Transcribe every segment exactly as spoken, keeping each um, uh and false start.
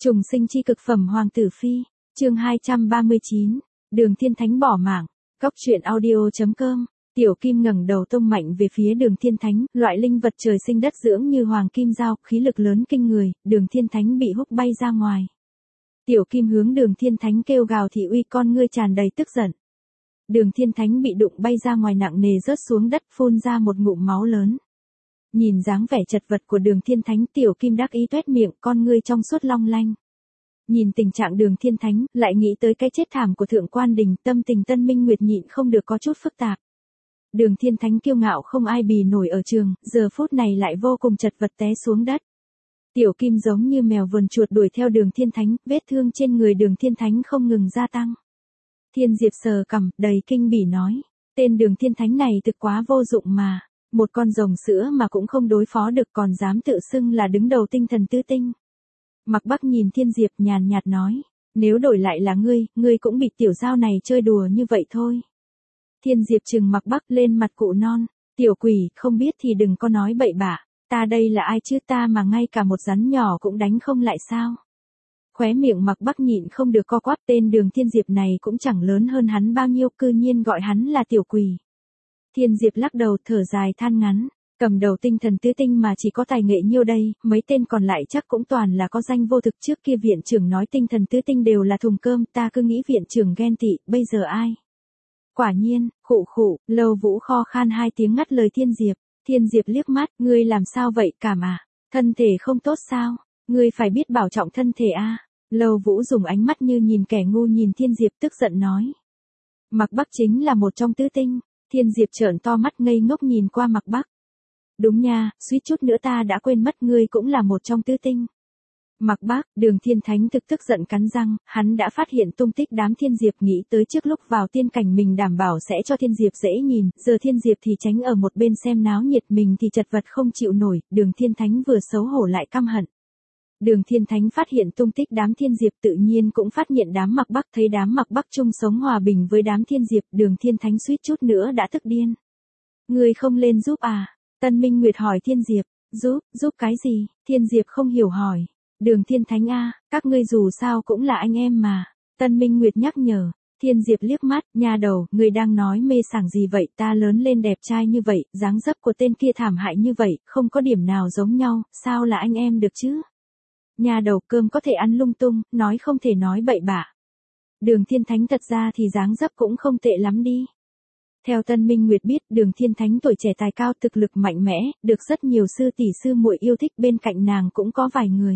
Trùng sinh chi cực phẩm Hoàng tử phi, chương hai trăm ba mươi chín, Đường Thiên Thánh bỏ mạng, góc truyện audio.com. Tiểu Kim ngẩng đầu tông mạnh về phía Đường Thiên Thánh, loại linh vật trời sinh đất dưỡng như hoàng kim giao, khí lực lớn kinh người, Đường Thiên Thánh bị húc bay ra ngoài. Tiểu Kim hướng Đường Thiên Thánh kêu gào thị uy, con ngươi tràn đầy tức giận. Đường Thiên Thánh bị đụng bay ra ngoài nặng nề rớt xuống đất, phun ra một ngụm máu lớn. Nhìn dáng vẻ chật vật của Đường Thiên Thánh, Tiểu Kim đắc ý tuét miệng, con ngươi trong suốt long lanh. Nhìn tình trạng Đường Thiên Thánh, lại nghĩ tới cái chết thảm của Thượng Quan Đình, tâm tình Tân Minh Nguyệt nhịn không được có chút phức tạp. Đường Thiên Thánh kiêu ngạo không ai bì nổi ở trường, giờ phút này lại vô cùng chật vật té xuống đất. Tiểu Kim giống như mèo vườn chuột đuổi theo Đường Thiên Thánh, vết thương trên người Đường Thiên Thánh không ngừng gia tăng. Thiên Diệp sờ cằm, đầy kinh bỉ nói, tên Đường Thiên Thánh này thực quá vô dụng mà, một con rồng sữa mà cũng không đối phó được, còn dám tự xưng là đứng đầu tinh thần tứ tinh. Mạc Bắc nhìn Thiên Diệp nhàn nhạt nói, nếu đổi lại là ngươi, ngươi cũng bị tiểu giao này chơi đùa như vậy thôi. Thiên Diệp trừng Mạc Bắc lên mặt cụ non, tiểu quỷ, không biết thì đừng có nói bậy bạ, ta đây là ai chứ, ta mà ngay cả một rắn nhỏ cũng đánh không lại sao. Khóe miệng Mạc Bắc nhịn không được co quắp, tên Đường Thiên Diệp này cũng chẳng lớn hơn hắn bao nhiêu, cư nhiên gọi hắn là tiểu quỷ. Thiên Diệp lắc đầu thở dài than ngắn, cầm đầu tinh thần tứ tinh mà chỉ có tài nghệ nhiêu đây, mấy tên còn lại chắc cũng toàn là có danh vô thực, trước kia viện trưởng nói tinh thần tứ tinh đều là thùng cơm, ta cứ nghĩ viện trưởng ghen tị, bây giờ ai? Quả nhiên, khụ khụ, Lâu Vũ kho khan hai tiếng ngắt lời Thiên Diệp. Thiên Diệp liếc mắt, ngươi làm sao vậy cả mà, thân thể không tốt sao, ngươi phải biết bảo trọng thân thể a. Lâu Vũ dùng ánh mắt như nhìn kẻ ngu nhìn Thiên Diệp, tức giận nói. Mạc Bắc chính là một trong tứ tinh. Thiên Diệp trợn to mắt ngây ngốc nhìn qua Mạc Bắc. Đúng nha, suýt chút nữa ta đã quên mất, ngươi cũng là một trong tứ tinh. Mạc Bắc, Đường Thiên Thánh thực tức giận cắn răng, hắn đã phát hiện tung tích đám Thiên Diệp, nghĩ tới trước lúc vào tiên cảnh mình đảm bảo sẽ cho Thiên Diệp dễ nhìn, giờ Thiên Diệp thì tránh ở một bên xem náo nhiệt, mình thì chật vật không chịu nổi, Đường Thiên Thánh vừa xấu hổ lại căm hận. Đường Thiên Thánh phát hiện tung tích đám Thiên Diệp, tự nhiên cũng phát hiện đám Mạc Bắc, thấy đám Mạc Bắc chung sống hòa bình với đám Thiên Diệp, Đường Thiên Thánh suýt chút nữa đã tức điên. Ngươi không lên giúp à? Tân Minh Nguyệt hỏi Thiên Diệp, giúp, giúp cái gì? Thiên Diệp không hiểu hỏi. Đường Thiên Thánh a, các ngươi dù sao cũng là anh em mà. Tân Minh Nguyệt nhắc nhở. Thiên Diệp liếc mắt, nha đầu, ngươi đang nói mê sảng gì vậy, ta lớn lên đẹp trai như vậy, dáng dấp của tên kia thảm hại như vậy, không có điểm nào giống nhau, sao là anh em được chứ? Nhà đầu, cơm có thể ăn lung tung, nói không thể nói bậy bạ. Đường Thiên Thánh thật ra thì dáng dấp cũng không tệ lắm đi. Theo Tân Minh Nguyệt biết, Đường Thiên Thánh tuổi trẻ tài cao, thực lực mạnh mẽ, được rất nhiều sư tỷ sư muội yêu thích, bên cạnh nàng cũng có vài người.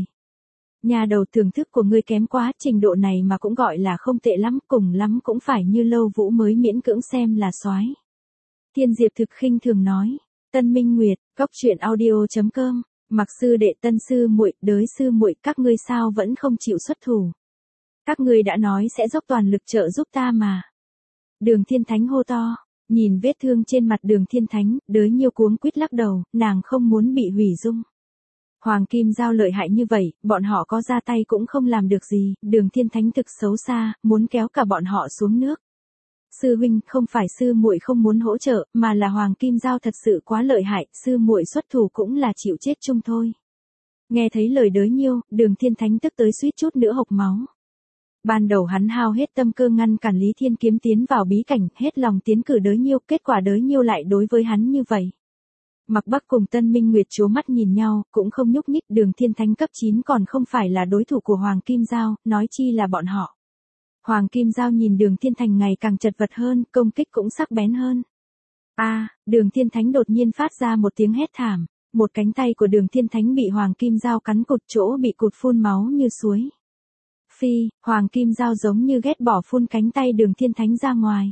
Nhà đầu, thưởng thức của ngươi kém quá, trình độ này mà cũng gọi là không tệ lắm, cùng lắm cũng phải như Lâu Vũ mới miễn cưỡng xem là soái. Thiên Diệp thực khinh thường nói. Tân Minh Nguyệt, góc truyện audio.com. Mặc sư đệ, Tân sư muội, đới sư muội, các ngươi sao vẫn không chịu xuất thủ? Các ngươi đã nói sẽ dốc toàn lực trợ giúp ta mà. Đường Thiên Thánh hô to, nhìn vết thương trên mặt Đường Thiên Thánh, đới nhiêu cuống quýt lắc đầu, nàng không muốn bị hủy dung. Hoàng kim giao lợi hại như vậy, bọn họ có ra tay cũng không làm được gì, Đường Thiên Thánh thực xấu xa, muốn kéo cả bọn họ xuống nước. Sư huynh, không phải sư muội không muốn hỗ trợ, mà là hoàng kim giao thật sự quá lợi hại, sư muội xuất thủ cũng là chịu chết chung thôi. Nghe thấy lời đới nhiêu, Đường Thiên Thánh tức tới suýt chút nữa hộc máu. Ban đầu hắn hao hết tâm cơ ngăn cản Lý Thiên Kiếm tiến vào bí cảnh, hết lòng tiến cử đới nhiêu, kết quả đới nhiêu lại đối với hắn như vậy. Mạc Bắc cùng Tân Minh Nguyệt trố mắt nhìn nhau, cũng không nhúc nhích, Đường Thiên Thánh cấp chín còn không phải là đối thủ của Hoàng Kim Giao, nói chi là bọn họ. Hoàng Kim Giao nhìn Đường Thiên Thành ngày càng chật vật hơn, công kích cũng sắc bén hơn. A, à, Đường Thiên Thánh đột nhiên phát ra một tiếng hét thảm, một cánh tay của Đường Thiên Thánh bị Hoàng Kim Giao cắn cụt, chỗ bị cụt phun máu như suối. Phi, Hoàng Kim Giao giống như ghét bỏ phun cánh tay Đường Thiên Thánh ra ngoài.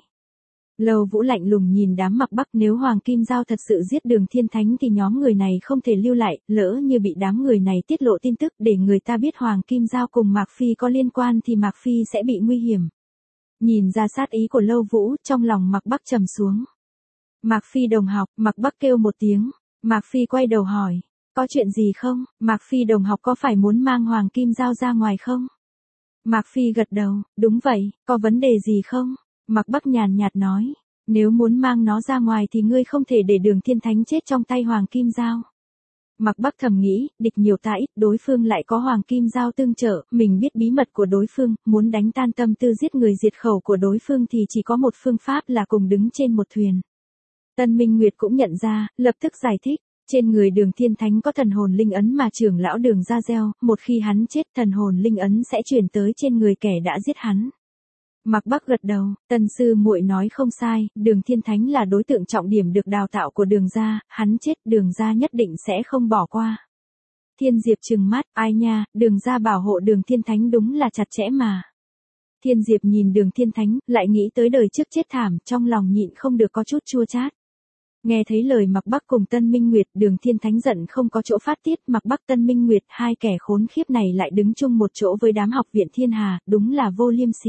Lâu Vũ lạnh lùng nhìn đám Mạc Bắc, nếu Hoàng Kim Giao thật sự giết Đường Thiên Thánh thì nhóm người này không thể lưu lại, lỡ như bị đám người này tiết lộ tin tức để người ta biết Hoàng Kim Giao cùng Mạc Phi có liên quan thì Mạc Phi sẽ bị nguy hiểm. Nhìn ra sát ý của Lâu Vũ, trong lòng Mạc Bắc trầm xuống. Mạc Phi đồng học, Mạc Bắc kêu một tiếng, Mạc Phi quay đầu hỏi, có chuyện gì không, Mạc Phi đồng học có phải muốn mang Hoàng Kim Giao ra ngoài không? Mạc Phi gật đầu, đúng vậy, có vấn đề gì không? Mạc Bắc nhàn nhạt nói, nếu muốn mang nó ra ngoài thì ngươi không thể để Đường Thiên Thánh chết trong tay Hoàng Kim Giao. Mạc Bắc thầm nghĩ, địch nhiều ta ít, đối phương lại có hoàng kim giao tương trợ, mình biết bí mật của đối phương, muốn đánh tan tâm tư giết người diệt khẩu của đối phương thì chỉ có một phương pháp là cùng đứng trên một thuyền. Tân Minh Nguyệt cũng nhận ra, lập tức giải thích, trên người Đường Thiên Thánh có thần hồn linh ấn mà trưởng lão Đường ra gieo, một khi hắn chết thần hồn linh ấn sẽ chuyển tới trên người kẻ đã giết hắn. Mạc Bắc gật đầu, Tân sư muội nói không sai, Đường Thiên Thánh là đối tượng trọng điểm được đào tạo của Đường gia, hắn chết Đường gia nhất định sẽ không bỏ qua. Thiên Diệp trừng mắt, ai nha, Đường gia bảo hộ Đường Thiên Thánh đúng là chặt chẽ mà. Thiên Diệp nhìn Đường Thiên Thánh, lại nghĩ tới đời trước chết thảm, trong lòng nhịn không được có chút chua chát. Nghe thấy lời Mạc Bắc cùng Tân Minh Nguyệt, Đường Thiên Thánh giận không có chỗ phát tiết, Mạc Bắc Tân Minh Nguyệt hai kẻ khốn khiếp này lại đứng chung một chỗ với đám học viện Thiên Hà, đúng là vô liêm sỉ.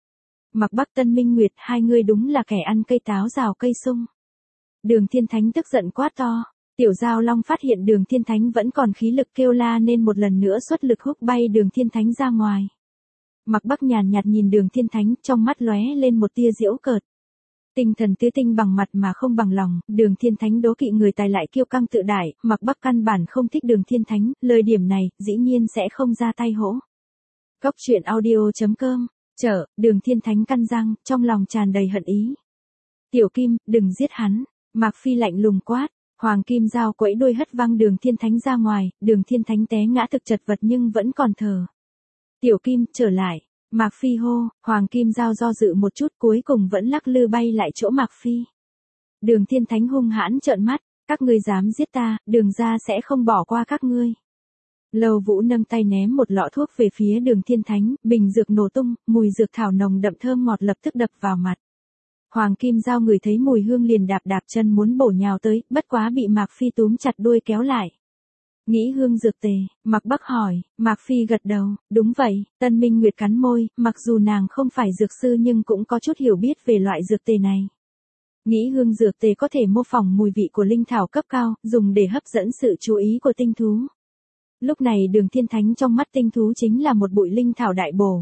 Mạc Bắc Tân Minh Nguyệt, hai người đúng là kẻ ăn cây táo rào cây sung. Đường Thiên Thánh tức giận quát to. Tiểu Giao Long phát hiện Đường Thiên Thánh vẫn còn khí lực kêu la nên một lần nữa xuất lực húc bay Đường Thiên Thánh ra ngoài. Mạc Bắc nhàn nhạt nhìn Đường Thiên Thánh, trong mắt lóe lên một tia giễu cợt. Tinh thần tứ tinh bằng mặt mà không bằng lòng, Đường Thiên Thánh đố kỵ người tài lại kiêu căng tự đại, Mạc Bắc căn bản không thích Đường Thiên Thánh, lời điểm này, dĩ nhiên sẽ không ra tay hỗ. Cốc truyện audio chấm com. Chở, Đường Thiên Thánh căn răng, trong lòng tràn đầy hận ý. Tiểu Kim, đừng giết hắn. Mạc Phi lạnh lùng quát, Hoàng Kim Giao quẫy đuôi hất văng Đường Thiên Thánh ra ngoài, Đường Thiên Thánh té ngã thực chật vật nhưng vẫn còn thở. Tiểu Kim, trở lại. Mạc Phi hô, Hoàng Kim Giao do dự một chút cuối cùng vẫn lắc lư bay lại chỗ Mạc Phi. Đường Thiên Thánh hung hãn trợn mắt, các ngươi dám giết ta, Đường gia sẽ không bỏ qua các ngươi. Lâu Vũ nâng tay ném một lọ thuốc về phía Đường Thiên Thánh, bình dược nổ tung, mùi dược thảo nồng đậm thơm ngọt lập tức đập vào mặt. Hoàng Kim Giao ngửi thấy mùi hương liền đạp đạp chân muốn bổ nhào tới, bất quá bị Mạc Phi túm chặt đuôi kéo lại. Nghĩ hương dược tề, Mạc Bắc hỏi, Mạc Phi gật đầu, đúng vậy, Tân Minh Nguyệt cắn môi, mặc dù nàng không phải dược sư nhưng cũng có chút hiểu biết về loại dược tề này. Nghĩ hương dược tề có thể mô phỏng mùi vị của linh thảo cấp cao, dùng để hấp dẫn sự chú ý của tinh thú. Lúc này Đường Thiên Thánh trong mắt tinh thú chính là một bụi linh thảo đại bổ.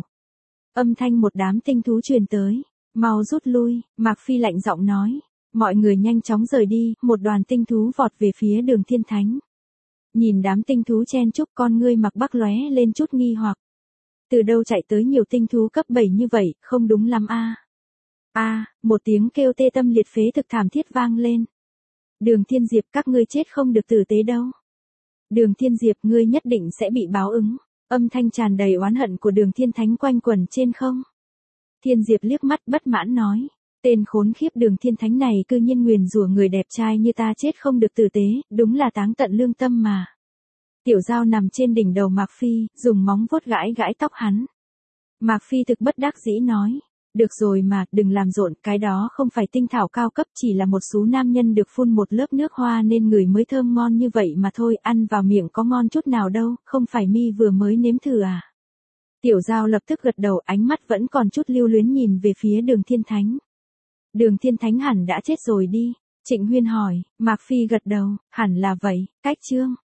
Âm thanh một đám tinh thú truyền tới, mau rút lui, Mạc Phi lạnh giọng nói, mọi người nhanh chóng rời đi, một đoàn tinh thú vọt về phía Đường Thiên Thánh. Nhìn đám tinh thú chen chúc con ngươi Mạc Bắc lóe lên chút nghi hoặc. Từ đâu chạy tới nhiều tinh thú cấp bảy như vậy, không đúng lắm a. A, một tiếng kêu tê tâm liệt phế thực thảm thiết vang lên. Đường Thiên Diệp, các ngươi chết không được tử tế đâu. Đường Thiên Diệp, ngươi nhất định sẽ bị báo ứng. Âm thanh tràn đầy oán hận của Đường Thiên Thánh quanh quẩn trên không. Thiên Diệp liếc mắt bất mãn nói, tên khốn khiếp Đường Thiên Thánh này cư nhiên nguyền rủa người đẹp trai như ta chết không được tử tế, đúng là táng tận lương tâm mà. Tiểu Giao nằm trên đỉnh đầu Mạc Phi, dùng móng vuốt gãi gãi tóc hắn. Mạc Phi thực bất đắc dĩ nói, được rồi mà, đừng làm rộn, cái đó không phải tinh thảo cao cấp, chỉ là một số nam nhân được phun một lớp nước hoa nên người mới thơm ngon như vậy mà thôi, ăn vào miệng có ngon chút nào đâu, không phải mi vừa mới nếm thử à. Tiểu Giao lập tức gật đầu, ánh mắt vẫn còn chút lưu luyến nhìn về phía Đường Thiên Thánh. Đường Thiên Thánh hẳn đã chết rồi đi. Trịnh Huyên hỏi, Mạc Phi gật đầu, hẳn là vậy, cách chương.